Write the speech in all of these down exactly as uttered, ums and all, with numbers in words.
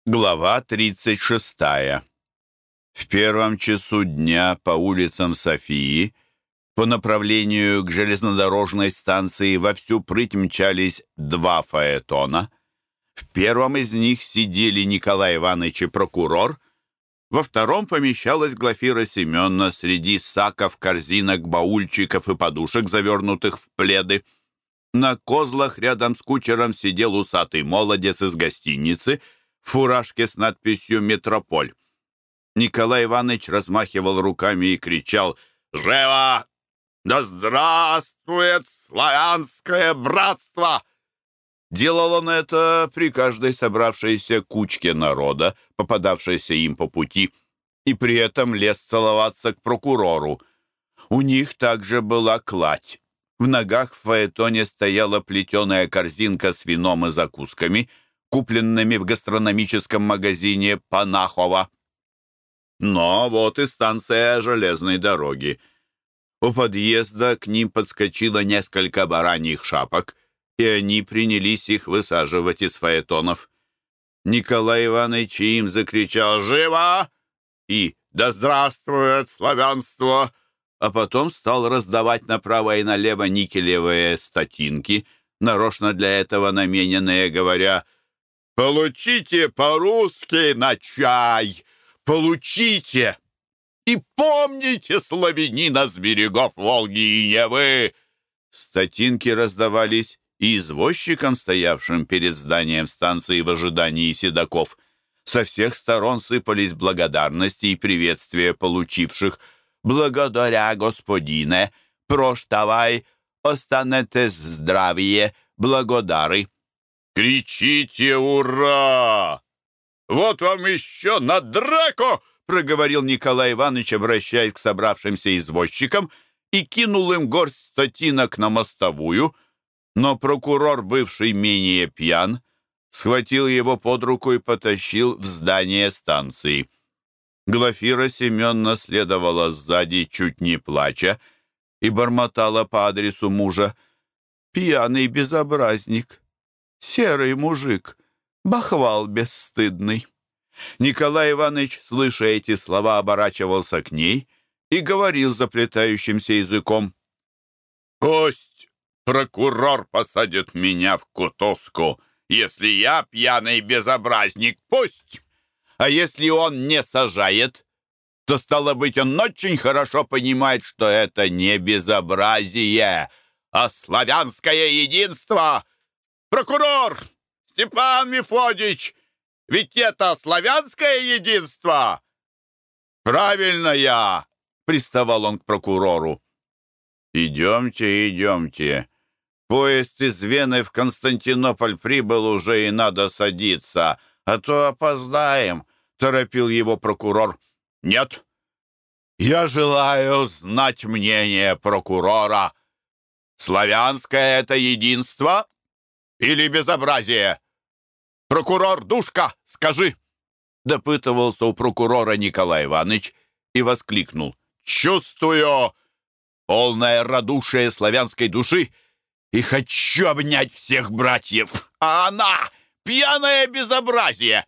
Глава тридцать шестая. В первом часу дня по улицам Софии по направлению к железнодорожной станции во всю прыть мчались два фаэтона. В первом из них сидели Николай Иванович и прокурор, во втором помещалась Глафира Семеновна среди саков, корзинок, баульчиков и подушек, завернутых в пледы. На козлах рядом с кучером сидел усатый молодец из гостиницы в фуражке с надписью «Метрополь». Николай Иванович размахивал руками и кричал: «Живо! Да здравствует славянское братство!» Делал он это при каждой собравшейся кучке народа, попадавшейся им по пути, и при этом лез целоваться к прокурору. У них также была кладь. В ногах в фаэтоне стояла плетеная корзинка с вином и закусками, купленными в гастрономическом магазине Панахова. Но вот и станция железной дороги. У подъезда к ним подскочило несколько бараньих шапок, и они принялись их высаживать из фаэтонов. Николай Иванович им закричал «Живо!» и «Да здравствует славянство!», а потом стал раздавать направо и налево никелевые статинки, нарочно для этого намененные, говоря: «Получите по-русски на чай! Получите! И помните славянина с берегов Волги и Невы!» Статинки раздавались и извозчикам, стоявшим перед зданием станции в ожидании седаков. Со всех сторон сыпались благодарности и приветствия получивших. «Благодаря, господине! Проштавай! Останетесь в здравии! Благодары!» «Кричите «Ура!» Вот вам еще на драку!» — проговорил Николай Иванович, обращаясь к собравшимся извозчикам, и кинул им горсть статинок на мостовую. Но прокурор, бывший менее пьян, схватил его под руку и потащил в здание станции. Глафира Семеновна следовала сзади, чуть не плача, и бормотала по адресу мужа: «Пьяный безобразник, серый мужик, бахвал бесстыдный». Николай Иванович, слыша эти слова, оборачивался к ней и говорил заплетающимся языком: «Пусть прокурор посадит меня в кутузку, если я пьяный безобразник, пусть! А если он не сажает, то, стало быть, он очень хорошо понимает, что это не безобразие, а славянское единство. Прокурор! Степан Мефодич! Ведь это славянское единство!» «Правильно я!» — приставал он к прокурору. «Идемте, идемте. Поезд из Вены в Константинополь прибыл уже, и надо садиться, а то опоздаем», — торопил его прокурор. «Нет, я желаю знать мнение прокурора. Славянское это единство или безобразие? Прокурор Душка, скажи!» Допытывался у прокурора Николай Иванович и воскликнул: «Чувствую полное радушие славянской души и хочу обнять всех братьев, а она — пьяное безобразие!»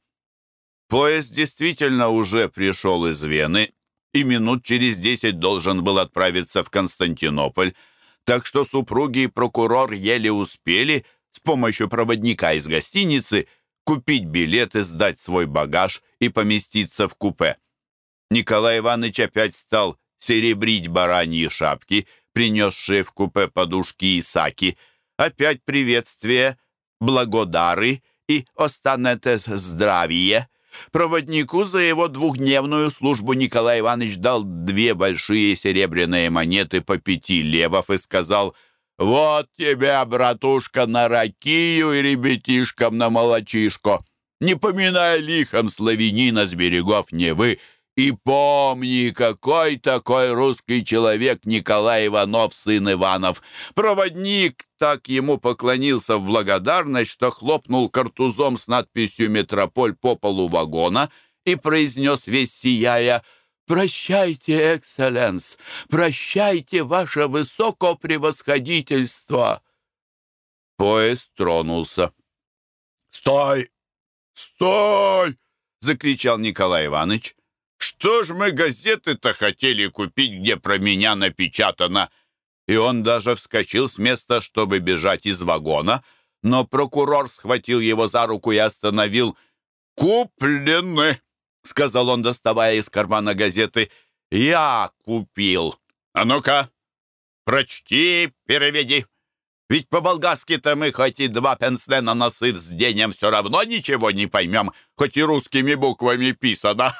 Поезд действительно уже пришел из Вены и минут через десять должен был отправиться в Константинополь, так что супруги и прокурор еле успели с помощью проводника из гостиницы купить билеты, сдать свой багаж и поместиться в купе. Николай Иванович опять стал серебрить бараньи шапки, принесшие в купе подушки и саки. Опять приветствие, благодары и «останетесь здравие». Проводнику за его двухдневную службу Николай Иванович дал две большие серебряные монеты по пяти левов и сказал: «Вот тебе, братушка, на ракию и ребятишкам на молочишко. Не поминай лихом славянина с берегов Невы. И помни, какой такой русский человек Николай Иванов, сын Иванов». Проводник так ему поклонился в благодарность, что хлопнул картузом с надписью «Метрополь» по полу вагона и произнес, весь сияя: «Прощайте, экселленс! Прощайте, ваше высокопревосходительство!» Поезд тронулся. «Стой! Стой!» закричал Николай Иванович. «Что ж мы газеты-то хотели купить, где про меня напечатано?» И он даже вскочил с места, чтобы бежать из вагона, но прокурор схватил его за руку и остановил. «Куплены!» — сказал он, доставая из кармана газеты. «Я купил. А ну-ка, прочти, переведи. Ведь по-болгарски-то мы хоть и два пенсне на носы взденем, все равно ничего не поймем, хоть и русскими буквами писано».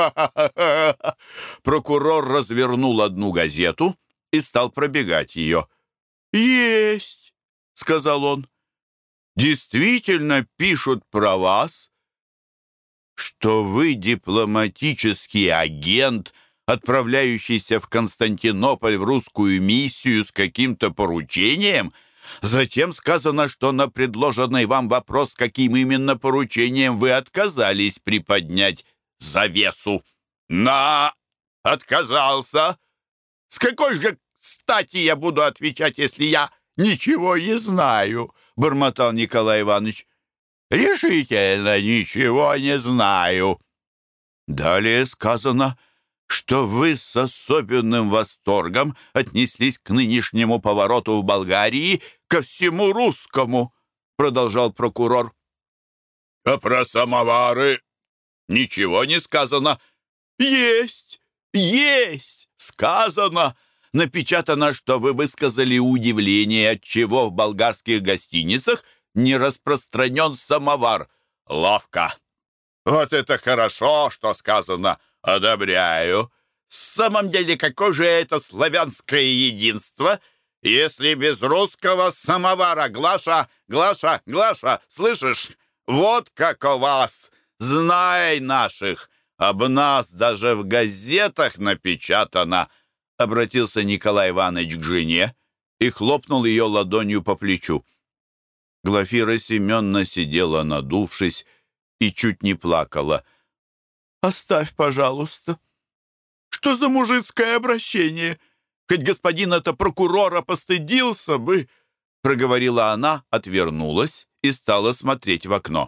Прокурор развернул одну газету и стал пробегать ее. «Есть!» — сказал он. «Действительно пишут про вас, что вы дипломатический агент, отправляющийся в Константинополь в русскую миссию с каким-то поручением. Затем сказано, что на предложенный вам вопрос, каким именно поручением вы отказались приподнять завесу». «На! Отказался! С какой же стати я буду отвечать, если я ничего не знаю?» — бормотал Николай Иванович. «Решительно ничего не знаю». Далее сказано, что вы с особенным восторгом отнеслись к нынешнему повороту в Болгарии ко всему русскому, продолжал прокурор. «А про самовары ничего не сказано?» «Есть, есть, сказано. Напечатано, что вы высказали удивление, отчего в болгарских гостиницах не распространен самовар». «Ловко! Вот это хорошо, что сказано. Одобряю. В самом деле, какое же это славянское единство, если без русского самовара? Глаша, Глаша, Глаша, слышишь? Вот как у вас. Знай наших. Об нас даже в газетах напечатано». Обратился Николай Иванович к жене и хлопнул ее ладонью по плечу. Глафира Семеновна сидела, надувшись, и чуть не плакала. «Оставь, пожалуйста. Что за мужицкое обращение? Хоть господин это прокурора постыдился бы!» Проговорила она, отвернулась и стала смотреть в окно.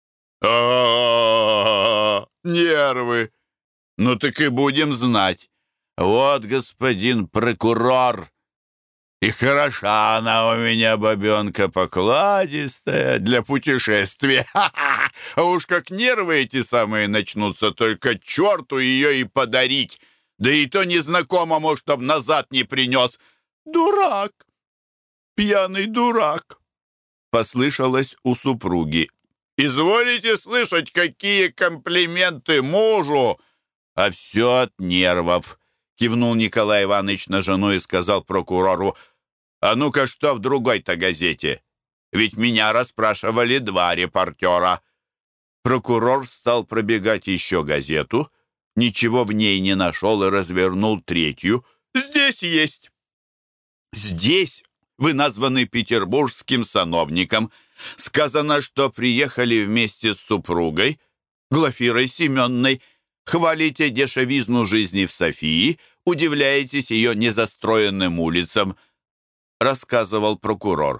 «А-а-а! Нервы! Ну так и будем знать. Вот господин прокурор. И хороша она у меня, бабенка, покладистая для путешествия. Ха-ха! А уж как нервы эти самые начнутся, только черту ее и подарить. Да и то незнакомому, чтоб назад не принес. Дурак! Пьяный дурак!» Послышалось у супруги. «Изволите слышать, какие комплименты мужу?» «А все от нервов», — кивнул Николай Иванович на жену и сказал прокурору: «А ну-ка, что в другой-то газете? Ведь меня расспрашивали два репортера». Прокурор стал пробегать еще газету, ничего в ней не нашел и развернул третью. «Здесь есть. Здесь вы названы петербургским сановником. Сказано, что приехали вместе с супругой, Глафирой Семенной, хвалите дешевизну жизни в Софии, удивляетесь ее незастроенным улицам», — рассказывал прокурор.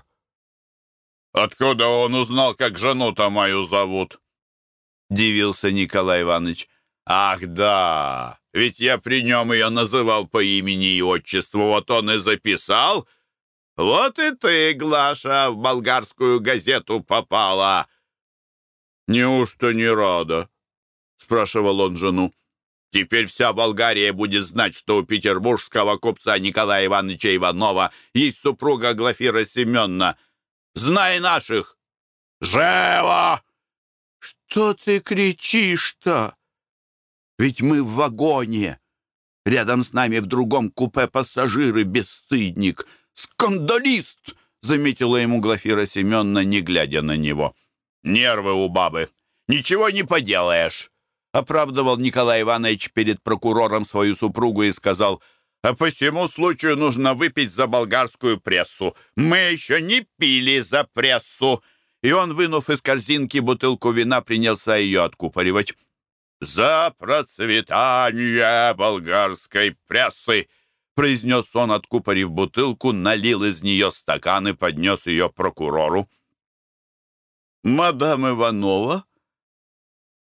«Откуда он узнал, как жену-то мою зовут?» — дивился Николай Иванович. «Ах, да, ведь я при нем ее называл по имени и отчеству, вот он и записал. Вот и ты, Глаша, в болгарскую газету попала». «Неужто не рада?» — спрашивал он жену. «Теперь вся Болгария будет знать, что у петербургского купца Николая Ивановича Иванова есть супруга Глафира Семеновна. Знай наших! Живо!» «Что ты кричишь-то? Ведь мы в вагоне. Рядом с нами в другом купе пассажиры, бесстыдник, скандалист!» — заметила ему Глафира Семеновна, не глядя на него. «Нервы у бабы. Ничего не поделаешь», — оправдывал Николай Иванович перед прокурором свою супругу и сказал: «А по всему случаю нужно выпить за болгарскую прессу. Мы еще не пили за прессу». И он, вынув из корзинки бутылку вина, принялся ее откупоривать. «За процветание болгарской прессы!» — произнес он, откупорив бутылку, налил из нее стакан и поднес ее прокурору. «Мадам Иванова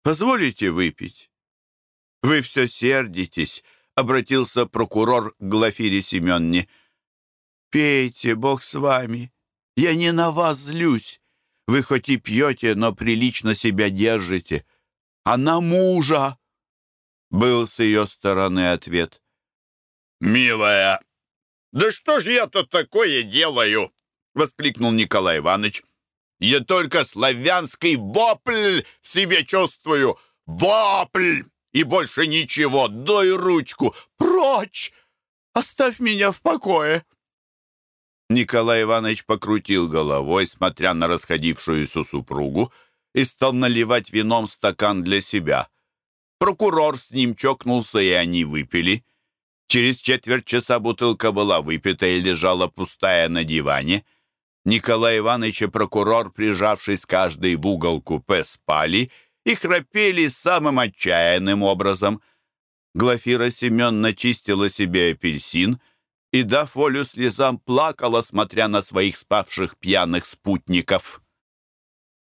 Позволите выпить?» «Вы все сердитесь», — обратился прокурор к Глафире Семенне. «Пейте, Бог с вами. Я не на вас злюсь. Вы хоть и пьете, но прилично себя держите. А на мужа?» Был с ее стороны ответ. «Милая, да что ж я-то такое делаю?» — воскликнул Николай Иванович. «Я только славянский вопль в себе чувствую. Вопль! И больше ничего. Дай ручку. Прочь! Оставь меня в покое!» Николай Иванович покрутил головой, смотря на расходившуюся супругу, и стал наливать вином стакан для себя. Прокурор с ним чокнулся, и они выпили. Через четверть часа бутылка была выпита и лежала пустая на диване. Николай Иванович и прокурор, прижавшись каждый в угол купе, спали и храпели самым отчаянным образом. Глафира Семеновна чистила себе апельсин и, дав волю слезам, плакала, смотря на своих спавших пьяных спутников.